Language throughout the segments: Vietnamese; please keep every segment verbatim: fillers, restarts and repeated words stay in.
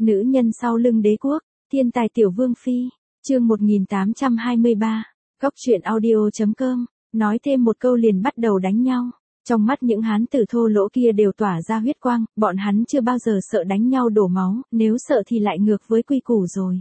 Nữ nhân sau lưng đế quốc, thiên tài tiểu vương phi, chương một nghìn tám trăm hai mươi ba, Cốc truyện audio chấm com, nói thêm một câu liền bắt đầu đánh nhau. Trong mắt những hán tử thô lỗ kia đều tỏa ra huyết quang, bọn hắn chưa bao giờ sợ đánh nhau đổ máu, nếu sợ thì lại ngược với quy củ rồi.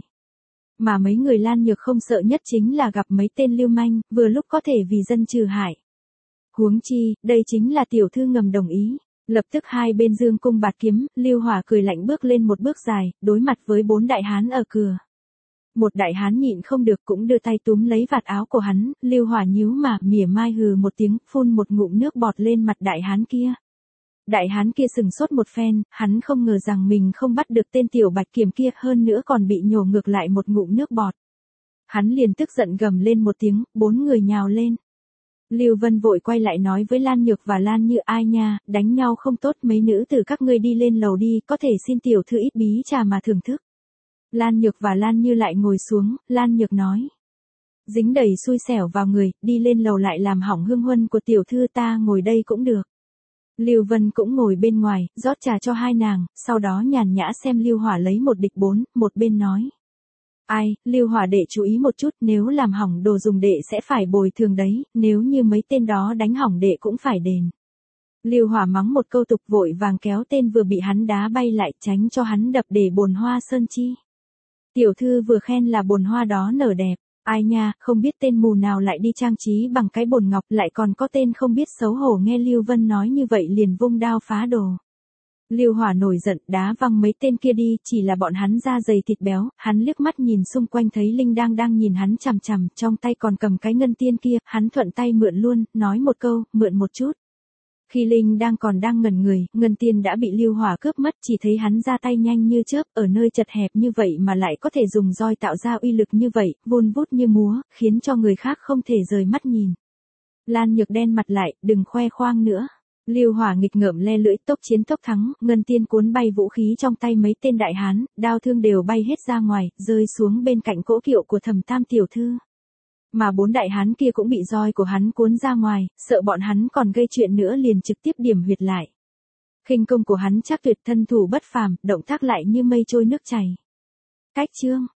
Mà mấy người Lan Nhược không sợ nhất chính là gặp mấy tên lưu manh, vừa lúc có thể vì dân trừ hại. Huống chi, đây chính là tiểu thư ngầm đồng ý. Lập tức hai bên dương cung bạt kiếm, Lưu Hỏa cười lạnh bước lên một bước dài, đối mặt với bốn đại hán ở cửa. Một đại hán nhịn không được cũng đưa tay túm lấy vạt áo của hắn, Lưu Hỏa nhíu mà, mỉa mai hừ một tiếng, phun một ngụm nước bọt lên mặt đại hán kia. Đại hán kia sừng sốt một phen, hắn không ngờ rằng mình không bắt được tên tiểu bạch kiểm kia, hơn nữa còn bị nhổ ngược lại một ngụm nước bọt. Hắn liền tức giận gầm lên một tiếng, bốn người nhào lên. Lưu Vân vội quay lại nói với Lan Nhược và Lan Như, ai nha, đánh nhau không tốt, mấy nữ từ các ngươi đi lên lầu đi, có thể xin tiểu thư ít bí trà mà thưởng thức. Lan Nhược và Lan Như lại ngồi xuống, Lan Nhược nói. Dính đầy xui xẻo vào người, đi lên lầu lại làm hỏng hương huân của tiểu thư, ta ngồi đây cũng được. Lưu Vân cũng ngồi bên ngoài, rót trà cho hai nàng, sau đó nhàn nhã xem Lưu Hỏa lấy một địch bốn, một bên nói. Ai, Lưu Hỏa đệ chú ý một chút, nếu làm hỏng đồ dùng đệ sẽ phải bồi thường đấy, nếu như mấy tên đó đánh hỏng đệ cũng phải đền. Lưu Hỏa mắng một câu tục vội vàng kéo tên vừa bị hắn đá bay lại, tránh cho hắn đập để bồn hoa sơn chi. Tiểu thư vừa khen là bồn hoa đó nở đẹp, ai nha, không biết tên mù nào lại đi trang trí bằng cái bồn ngọc, lại còn có tên không biết xấu hổ, nghe Lưu Vân nói như vậy liền vung đao phá đồ. Lưu Hỏa nổi giận, đá văng mấy tên kia đi, chỉ là bọn hắn da dày thịt béo, hắn liếc mắt nhìn xung quanh thấy Linh đang đang nhìn hắn chằm chằm, trong tay còn cầm cái ngân tiên kia, hắn thuận tay mượn luôn, nói một câu, mượn một chút. Khi Linh đang còn đang ngẩn người, ngân tiên đã bị Lưu Hỏa cướp mất, chỉ thấy hắn ra tay nhanh như chớp, ở nơi chật hẹp như vậy mà lại có thể dùng roi tạo ra uy lực như vậy, vun vút như múa, khiến cho người khác không thể rời mắt nhìn. Lan Nhược đen mặt lại, đừng khoe khoang nữa. Lưu Hỏa nghịch ngợm le lưỡi, tốc chiến tốc thắng, ngân tiên cuốn bay vũ khí trong tay mấy tên đại hán, đao thương đều bay hết ra ngoài, rơi xuống bên cạnh cỗ kiệu của Thẩm Tam tiểu thư. Mà bốn đại hán kia cũng bị roi của hắn cuốn ra ngoài, sợ bọn hắn còn gây chuyện nữa liền trực tiếp điểm huyệt lại. Khinh công của hắn chắc tuyệt, thân thủ bất phàm, động tác lại như mây trôi nước chảy. Cách chương